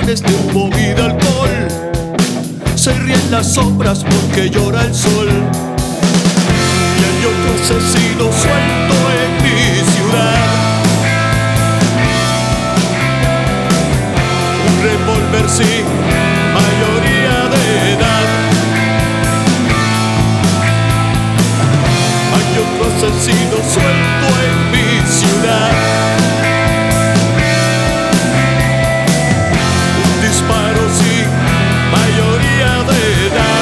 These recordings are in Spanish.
flores de humo y de alcohol. Se ríen las sombras porque llora el sol. Y hay otro asesino suelto en mi ciudad. Un revólver sin mayoría de edad. Hay otro asesino suelto en mi ciudad. Un disparo sin mayoría de edad.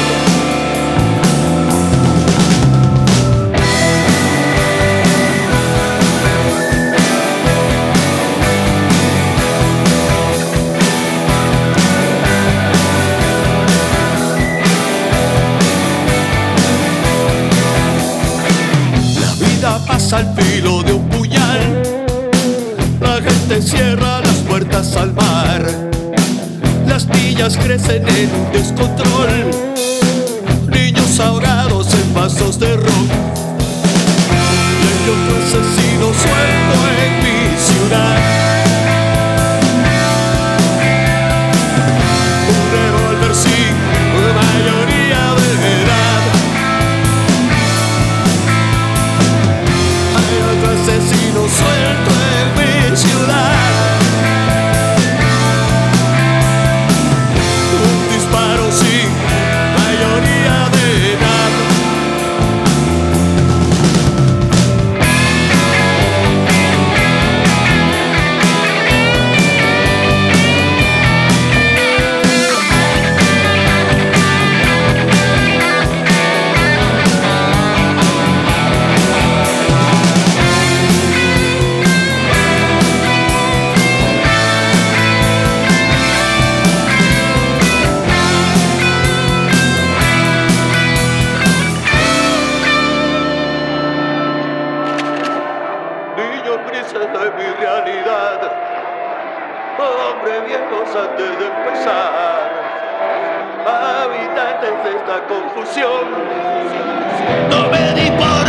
Pasa al filo de un puñal. La gente cierra las puertas al mar. Las niñas crecen en un descontrol. Niños ahogados en vasos de ron. Y hay otro asesino suelto en mi ciudad. Un revólver sin mayoría de edad. Otro asesino suelto en mi ciudad. Un disparo sin mayoría de edad. Grises de mi realidad, hombre viejos antes de empezar, habitantes de esta confusión, no me di por